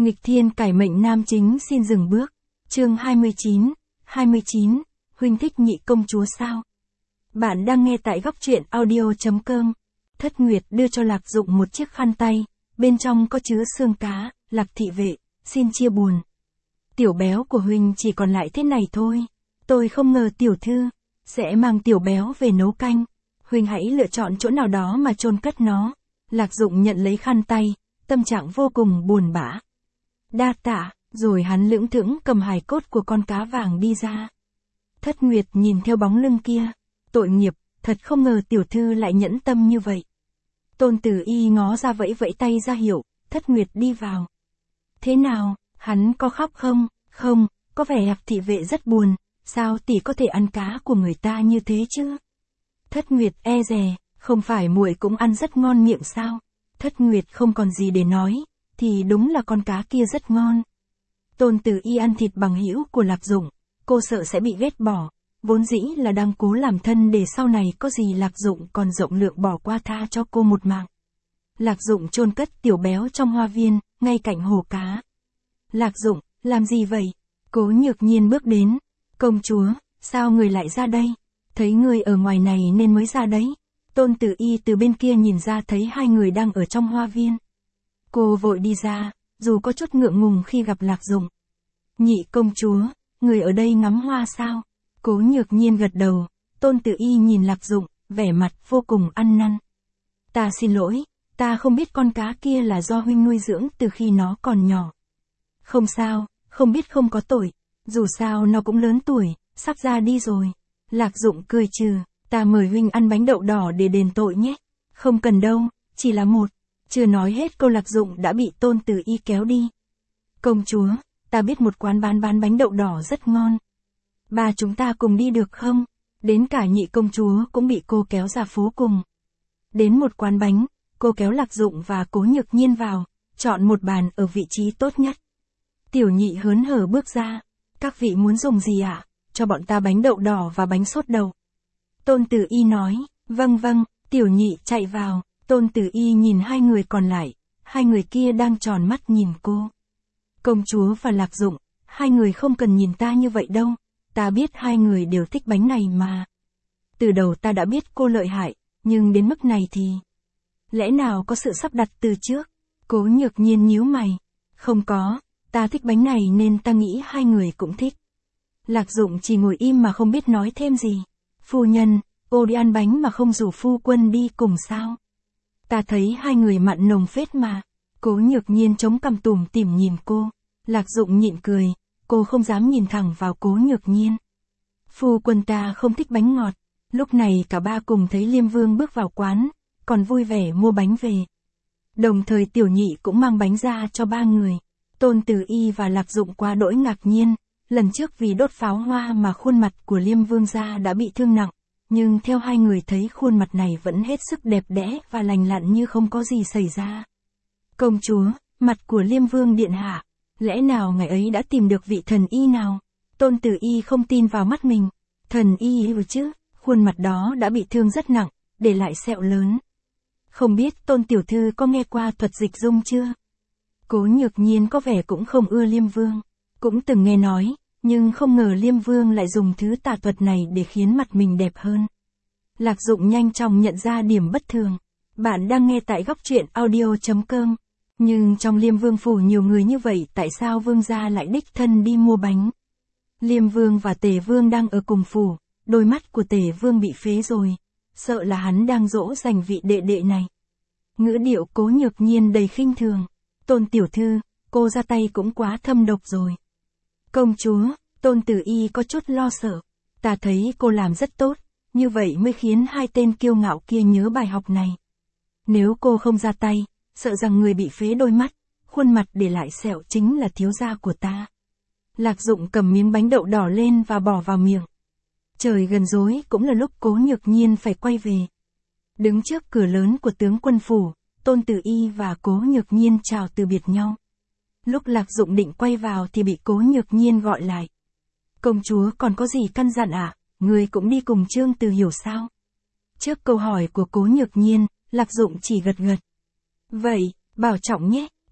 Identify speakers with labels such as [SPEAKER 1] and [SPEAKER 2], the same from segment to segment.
[SPEAKER 1] Nghịch thiên cải mệnh nam chính xin dừng bước. Chương 29, huynh thích nhị công chúa sao? Bạn đang nghe tại góc truyện audio.com. Thất Nguyệt đưa cho Lạc Dụng một chiếc khăn tay, bên trong có chứa xương cá. Lạc thị vệ, xin chia buồn. Tiểu béo của huynh chỉ còn lại thế này thôi. Tôi không ngờ tiểu thư sẽ mang tiểu béo về nấu canh. Huynh hãy lựa chọn chỗ nào đó mà chôn cất nó. Lạc Dụng nhận lấy khăn tay, tâm trạng vô cùng buồn bã. Đa tạ, rồi hắn lững thững cầm hài cốt của con cá vàng đi ra. Thất Nguyệt nhìn theo bóng lưng kia, tội nghiệp, thật không ngờ tiểu thư lại nhẫn tâm như vậy. Tôn Tử Y ngó ra vẫy vẫy tay ra hiệu, Thất Nguyệt đi vào. Thế nào, hắn có khóc không? Không, có vẻ Lạc thị vệ rất buồn, sao tỷ có thể ăn cá của người ta như thế chứ? Thất Nguyệt e dè, không phải muội cũng ăn rất ngon miệng sao? Thất Nguyệt không còn gì để nói, thì đúng là con cá kia rất ngon. Tôn Tử Y ăn thịt bằng hữu của Lạc Dụng, cô sợ sẽ bị ghét bỏ, vốn dĩ là đang cố làm thân để sau này có gì Lạc Dụng còn rộng lượng bỏ qua tha cho cô một mạng. Lạc Dụng chôn cất tiểu béo trong hoa viên, ngay cạnh hồ cá. Lạc Dụng, làm gì vậy? Cố Nhược Nhiên bước đến. Công chúa, sao người lại ra đây? Thấy người ở ngoài này nên mới ra đấy. Tôn Tử Y từ bên kia nhìn ra thấy hai người đang ở trong hoa viên. Cô vội đi ra, dù có chút ngượng ngùng khi gặp Lạc Dụng. Nhị công chúa, người ở đây ngắm hoa sao? Cố Nhược Nhiên gật đầu. Tôn Tử Y nhìn Lạc Dụng, vẻ mặt vô cùng ăn năn. Ta xin lỗi, ta không biết con cá kia là do huynh nuôi dưỡng từ khi nó còn nhỏ. Không sao, không biết không có tội, dù sao nó cũng lớn tuổi, sắp ra đi rồi. Lạc Dụng cười trừ, ta mời huynh ăn bánh đậu đỏ để đền tội nhé. Không cần đâu, chỉ là một. Chưa nói hết câu Lạc Dụng đã bị Tôn Tử Y kéo đi. Công chúa, ta biết một quán bán bánh đậu đỏ rất ngon. Ba chúng ta cùng đi được không? Đến cả nhị công chúa cũng bị cô kéo ra phố cùng. Đến một quán bánh, cô kéo Lạc Dụng và Cố Nhược Nhiên vào, chọn một bàn ở vị trí tốt nhất. Tiểu nhị hớn hở bước ra. Các vị muốn dùng gì ạ? Cho bọn ta bánh đậu đỏ và bánh sốt đậu. Tôn Tử Y nói, vâng, tiểu nhị chạy vào. Tôn Tử Y nhìn hai người còn lại, hai người kia đang tròn mắt nhìn cô. Công chúa và Lạc Dụng, hai người không cần nhìn ta như vậy đâu, ta biết hai người đều thích bánh này mà. Từ đầu ta đã biết cô lợi hại, nhưng đến mức này thì... Lẽ nào có sự sắp đặt từ trước? Cố Nhược Nhiên nhíu mày. Không có, ta thích bánh này nên ta nghĩ hai người cũng thích. Lạc Dụng chỉ ngồi im mà không biết nói thêm gì. Phu nhân, cô đi ăn bánh mà không rủ phu quân đi cùng sao? Ta thấy hai người mặn nồng phết mà. Cố Nhược Nhiên chống cằm tủm tỉm nhìn cô. Lạc Dụng nhịn cười, cô không dám nhìn thẳng vào Cố Nhược Nhiên. Phu quân ta không thích bánh ngọt. Lúc này cả ba cùng thấy Liêm Vương bước vào quán, còn vui vẻ mua bánh về. Đồng thời tiểu nhị cũng mang bánh ra cho ba người. Tôn Tử Y và Lạc Dụng quá đỗi ngạc nhiên, lần trước vì đốt pháo hoa mà khuôn mặt của Liêm Vương gia đã bị thương nặng, nhưng theo hai người thấy khuôn mặt này vẫn hết sức đẹp đẽ và lành lặn như không có gì xảy ra. Công chúa, mặt của Liêm Vương điện hạ, lẽ nào ngài ấy đã tìm được vị thần y nào? Tôn Tử Y không tin vào mắt mình. Thần y chứ, khuôn mặt đó đã bị thương rất nặng, để lại sẹo lớn. Không biết Tôn tiểu thư có nghe qua thuật dịch dung chưa? Cố Nhược Nhiên có vẻ cũng không ưa Liêm Vương. Cũng từng nghe nói, nhưng không ngờ Liêm Vương lại dùng thứ tà thuật này để khiến mặt mình đẹp hơn. Lạc Dụng nhanh chóng nhận ra điểm bất thường. Bạn đang nghe tại góc truyện audio.com. Nhưng trong Liêm Vương phủ nhiều người như vậy, tại sao Vương gia lại đích thân đi mua bánh? Liêm Vương và Tề Vương đang ở cùng phủ, đôi mắt của Tề Vương bị phế rồi. Sợ là hắn đang dỗ dành vị đệ đệ này. Ngữ điệu Cố Nhược Nhiên đầy khinh thường. Tôn tiểu thư, cô ra tay cũng quá thâm độc rồi. Công chúa, Tôn Tử Y có chút lo sợ. Ta thấy cô làm rất tốt, như vậy mới khiến hai tên kiêu ngạo kia nhớ bài học này. Nếu cô không ra tay, sợ rằng người bị phế đôi mắt, khuôn mặt để lại sẹo chính là thiếu gia của ta. Lạc Dụng cầm miếng bánh đậu đỏ lên và bỏ vào miệng. Trời gần rối cũng là lúc Cố Nhược Nhiên phải quay về. Đứng trước cửa lớn của tướng quân phủ, Tôn Tử Y và Cố Nhược Nhiên chào từ biệt nhau. Lúc Lạc Dụng định quay vào thì bị Cố Nhược Nhiên gọi lại. Công chúa còn có gì căn dặn ạ? Người cũng đi cùng Trương Từ Hiểu sao? Trước câu hỏi của Cố Nhược Nhiên, Lạc Dụng chỉ gật gật. Vậy, bảo trọng nhé.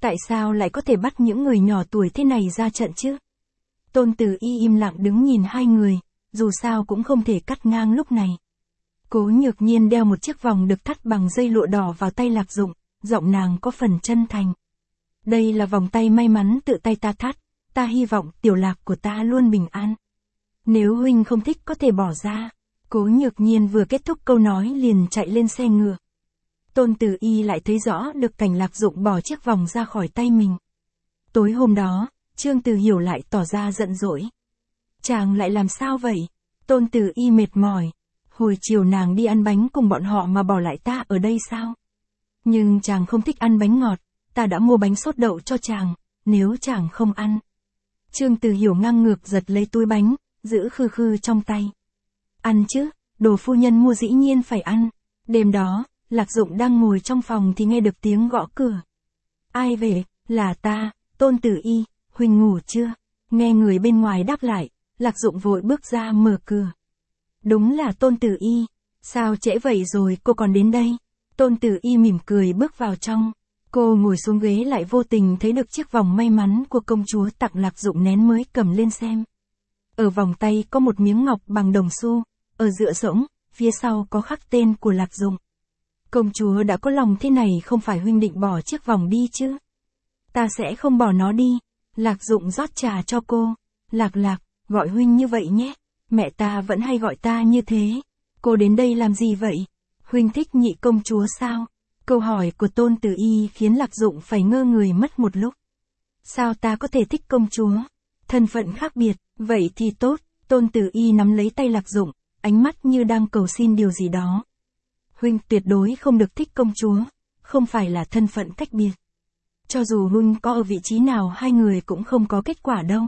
[SPEAKER 1] Tại sao lại có thể bắt những người nhỏ tuổi thế này ra trận chứ? Tôn Tử Y im lặng đứng nhìn hai người, dù sao cũng không thể cắt ngang lúc này. Cố Nhược Nhiên đeo một chiếc vòng được thắt bằng dây lụa đỏ vào tay Lạc Dụng, giọng nàng có phần chân thành. Đây là vòng tay may mắn tự tay ta thắt, ta hy vọng tiểu Lạc của ta luôn bình an. Nếu huynh không thích có thể bỏ ra. Cố Nhược Nhiên vừa kết thúc câu nói liền chạy lên xe ngựa. Tôn Tử Y lại thấy rõ được cảnh Lạc Dụng bỏ chiếc vòng ra khỏi tay mình. Tối hôm đó, Trương Từ Hiểu lại tỏ ra giận dỗi. Chàng lại làm sao vậy? Tôn Tử Y mệt mỏi. Hồi chiều nàng đi ăn bánh cùng bọn họ mà bỏ lại ta ở đây sao? Nhưng chàng không thích ăn bánh ngọt, ta đã mua bánh sốt đậu cho chàng, nếu chàng không ăn. Trương Từ Hiểu ngang ngược giật lấy túi bánh, giữ khư khư trong tay. Ăn chứ, đồ phu nhân mua dĩ nhiên phải ăn. Đêm đó, Lạc Dụng đang ngồi trong phòng thì nghe được tiếng gõ cửa. Ai về? Là ta, Tôn Tử Y, huynh ngủ chưa? Nghe người bên ngoài đáp lại, Lạc Dụng vội bước ra mở cửa. Đúng là Tôn Tử Y. Sao trễ vậy rồi cô còn đến đây? Tôn Tử Y mỉm cười bước vào trong. Cô ngồi xuống ghế lại vô tình thấy được chiếc vòng may mắn của công chúa tặng Lạc Dụng nén mới cầm lên xem. Ở vòng tay có một miếng ngọc bằng đồng xu, ở giữa rỗng, phía sau có khắc tên của Lạc Dụng. Công chúa đã có lòng thế này không phải huynh định bỏ chiếc vòng đi chứ? Ta sẽ không bỏ nó đi. Lạc Dụng rót trà cho cô. Lạc, gọi huynh như vậy nhé. Mẹ ta vẫn hay gọi ta như thế. Cô đến đây làm gì vậy? Huynh thích nhị công chúa sao? Câu hỏi của Tôn Tử Y khiến Lạc Dụng phải ngơ người mất một lúc. Sao ta có thể thích công chúa? Thân phận khác biệt, vậy thì tốt. Tôn Tử Y nắm lấy tay Lạc Dụng, ánh mắt như đang cầu xin điều gì đó. Huynh tuyệt đối không được thích công chúa, không phải là thân phận cách biệt. Cho dù huynh có ở vị trí nào hai người cũng không có kết quả đâu.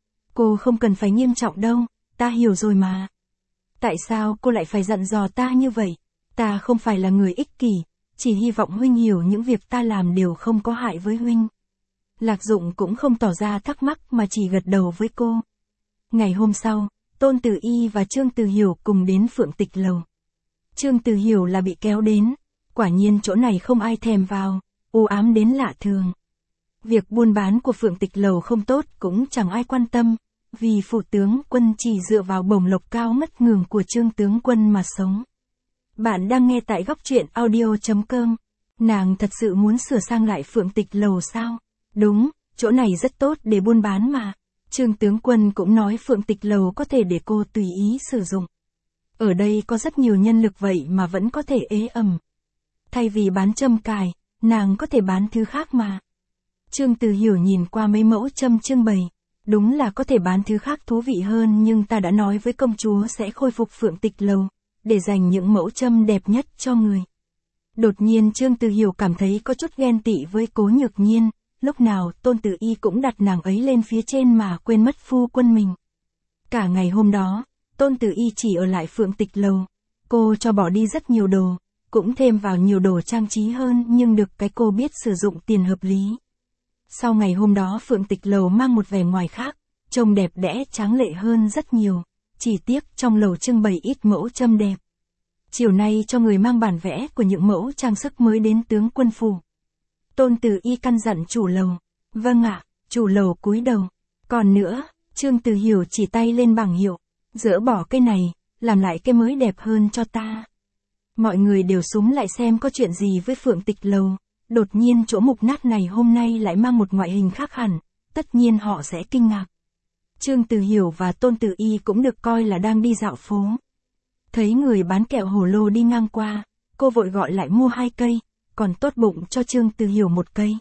[SPEAKER 1] Cô không cần phải nghiêm trọng đâu, ta hiểu rồi mà. Tại sao cô lại phải dặn dò ta như vậy? Ta không phải là người ích kỷ, chỉ hy vọng huynh hiểu những việc ta làm đều không có hại với huynh. Lạc Dụng cũng không tỏ ra thắc mắc mà chỉ gật đầu với cô. Ngày hôm sau, Tôn Tử Y và Trương Từ Hiểu cùng đến Phượng Tịch Lầu. Trương Từ Hiểu là bị kéo đến, quả nhiên chỗ này không ai thèm vào, u ám đến lạ thường. Việc buôn bán của Phượng Tịch Lầu không tốt cũng chẳng ai quan tâm, vì phủ tướng quân chỉ dựa vào bổng lộc cao ngất ngường của Trương tướng quân mà sống. Bạn đang nghe tại góc truyện audio.com. Nàng thật sự muốn sửa sang lại Phượng Tịch Lầu sao? Đúng, chỗ này rất tốt để buôn bán mà. Trương tướng quân cũng nói Phượng Tịch Lầu có thể để cô tùy ý sử dụng. Ở đây có rất nhiều nhân lực vậy mà vẫn có thể ế ẩm. Thay vì bán châm cài, nàng có thể bán thứ khác mà. Trương Từ Hiểu nhìn qua mấy mẫu châm trưng bày. Đúng là có thể bán thứ khác thú vị hơn, nhưng ta đã nói với công chúa sẽ khôi phục Phượng Tịch Lầu, để dành những mẫu châm đẹp nhất cho người. Đột nhiên Trương Từ Hiểu cảm thấy có chút ghen tị với Cố Nhược Nhiên, lúc nào Tôn Tử Y cũng đặt nàng ấy lên phía trên mà quên mất phu quân mình. Cả ngày hôm đó, Tôn Tử Y chỉ ở lại Phượng Tịch Lầu. Cô cho bỏ đi rất nhiều đồ, cũng thêm vào nhiều đồ trang trí hơn, nhưng được cái cô biết sử dụng tiền hợp lý. Sau ngày hôm đó Phượng Tịch Lầu mang một vẻ ngoài khác, trông đẹp đẽ tráng lệ hơn rất nhiều. Chỉ tiếc trong lầu trưng bày ít mẫu châm đẹp. Chiều nay cho người mang bản vẽ của những mẫu trang sức mới đến tướng quân phủ. Tôn Tử Y căn dặn chủ lầu. Vâng ạ, chủ lầu cúi đầu. Còn nữa, Trương Từ Hiểu chỉ tay lên bảng hiệu. Dỡ bỏ cái này, làm lại cái mới đẹp hơn cho ta. Mọi người đều súm lại xem có chuyện gì với Phượng Tịch Lầu. Đột nhiên chỗ mục nát này hôm nay lại mang một ngoại hình khác hẳn, tất nhiên họ sẽ kinh ngạc. Trương Từ Hiểu và Tôn Tử Y cũng được coi là đang đi dạo phố. Thấy người bán kẹo hồ lô đi ngang qua, cô vội gọi lại mua 2 cây, còn tốt bụng cho Trương Từ Hiểu 1 cây.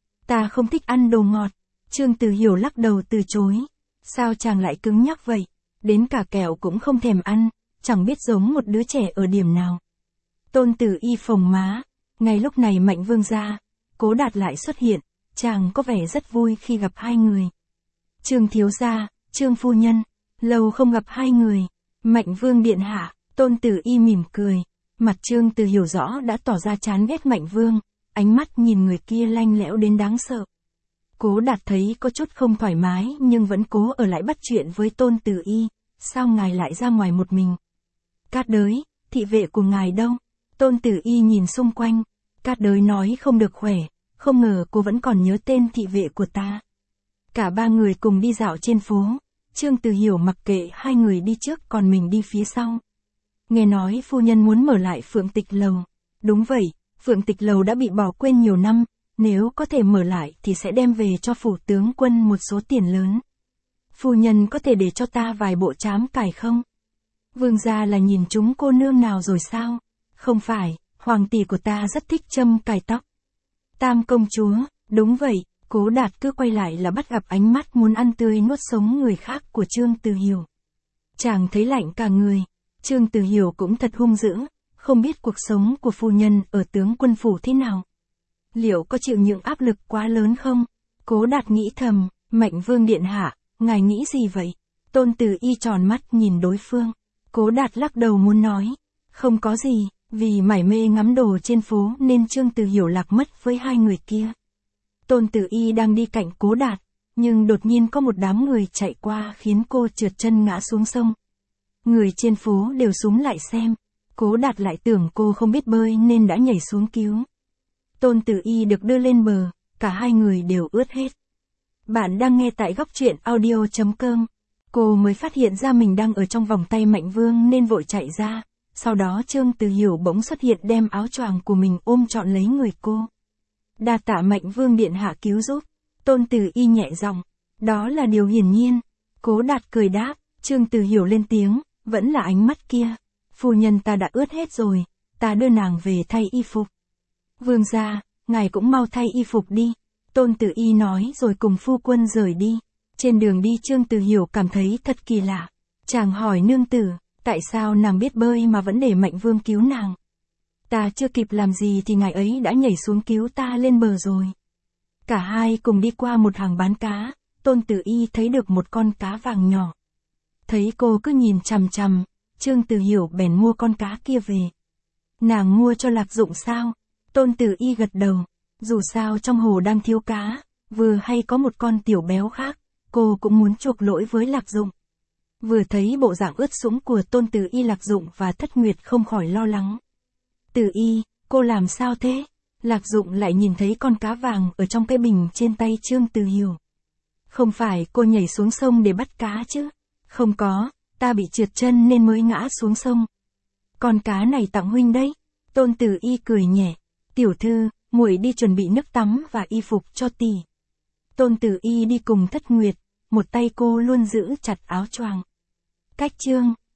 [SPEAKER 1] Ta không thích ăn đồ ngọt. Trương Từ Hiểu lắc đầu từ chối. Sao chàng lại cứng nhắc vậy? Đến cả kẹo cũng không thèm ăn, chẳng biết giống một đứa trẻ ở điểm nào. Tôn Tử Y phồng má. Ngay lúc này Mạnh Vương ra, Cố Đạt lại xuất hiện, chàng có vẻ rất vui khi gặp hai người. Trương thiếu gia, Trương phu nhân, lâu không gặp hai người. Mạnh Vương điện hạ. Tôn Tử Y mỉm cười. Mặt Trương Từ Hiểu rõ đã tỏ ra chán ghét Mạnh Vương, ánh mắt nhìn người kia lanh lẽo đến đáng sợ. Cố Đạt thấy có chút không thoải mái nhưng vẫn cố ở lại bắt chuyện với Tôn Tử Y. Sao ngài lại ra ngoài một mình? Cát Đới, thị vệ của ngài đâu? Tôn Tử Y nhìn xung quanh. Cát Đới nói không được khỏe, không ngờ cô vẫn còn nhớ tên thị vệ của ta. Cả ba người cùng đi dạo trên phố, Trương Từ Hiểu mặc kệ hai người đi trước còn mình đi phía sau. Nghe nói phu nhân muốn mở lại Phượng Tịch Lầu. Đúng vậy, Phượng Tịch Lầu đã bị bỏ quên nhiều năm, nếu có thể mở lại thì sẽ đem về cho phủ tướng quân một số tiền lớn. Phu nhân có thể để cho ta vài bộ trám cài không? Vương gia là nhìn chúng cô nương nào rồi sao? Không phải, hoàng tỷ của ta rất thích châm cài tóc. Tam công chúa, đúng vậy, Cố Đạt cứ quay lại là bắt gặp ánh mắt muốn ăn tươi nuốt sống người khác của Trương Từ Hiểu. Chàng thấy lạnh cả người, Trương Từ Hiểu cũng thật hung dữ, không biết cuộc sống của phu nhân ở tướng quân phủ thế nào. Liệu có chịu những áp lực quá lớn không? Cố Đạt nghĩ thầm, Mạnh Vương điện hạ, ngài nghĩ gì vậy? Tôn Từ Y tròn mắt nhìn đối phương. Cố Đạt lắc đầu muốn nói, không có gì, vì mải mê ngắm đồ trên phố nên Trương Từ Hiểu lạc mất với hai người kia. Tôn Từ Y đang đi cạnh Cố Đạt, nhưng đột nhiên có một đám người chạy qua khiến cô trượt chân ngã xuống sông. Người trên phố đều xúm lại xem, Cố Đạt lại tưởng cô không biết bơi nên đã nhảy xuống cứu. Tôn Từ Y được đưa lên bờ, cả hai người đều ướt hết. Bạn đang nghe tại góc truyện audio.com. Cô mới phát hiện ra mình đang ở trong vòng tay Mạnh Vương nên vội chạy ra. Sau đó Trương Từ Hiểu bỗng xuất hiện đem áo choàng của mình ôm trọn lấy người cô. Đa tạ Mạnh Vương điện hạ cứu giúp. Tôn Từ Y nhẹ giọng. Đó là điều hiển nhiên. Cố Đạt cười đáp. Trương Từ Hiểu lên tiếng. Vẫn là ánh mắt kia. Phu nhân ta đã ướt hết rồi. Ta đưa nàng về thay y phục. Vương gia, ngài cũng mau thay y phục đi. Tôn Từ Y nói rồi cùng phu quân rời đi. Trên đường đi Trương Từ Hiểu cảm thấy thật kỳ lạ. Chàng hỏi nương tử, tại sao nàng biết bơi mà vẫn để Mạnh Vương cứu nàng? Ta chưa kịp làm gì thì ngài ấy đã nhảy xuống cứu ta lên bờ rồi. Cả hai cùng đi qua một hàng bán cá, Tôn Từ Y thấy được một con cá vàng nhỏ. Thấy cô cứ nhìn chằm chằm, Trương Từ Hiểu bèn mua con cá kia về. Nàng mua cho Lạc Dụng sao? Tôn Từ Y gật đầu, dù sao trong hồ đang thiếu cá, vừa hay có một con tiểu béo khác, cô cũng muốn chuộc lỗi với Lạc Dụng. Vừa thấy bộ dạng ướt sũng của Tôn Từ Y, Lạc Dụng và Thất Nguyệt không khỏi lo lắng. Từ Y, cô làm sao thế? Lạc Dụng lại nhìn thấy con cá vàng ở trong cái bình trên tay Trương Từ Hiểu. Không phải cô nhảy xuống sông để bắt cá chứ? Không có, ta bị trượt chân nên mới ngã xuống sông. Con cá này tặng huynh đấy. Tôn Từ Y cười nhẹ. Tiểu thư, muội đi chuẩn bị nước tắm và y phục cho tỷ. Tôn Từ Y đi cùng Thất Nguyệt, một tay cô luôn giữ chặt áo choàng. Cách chương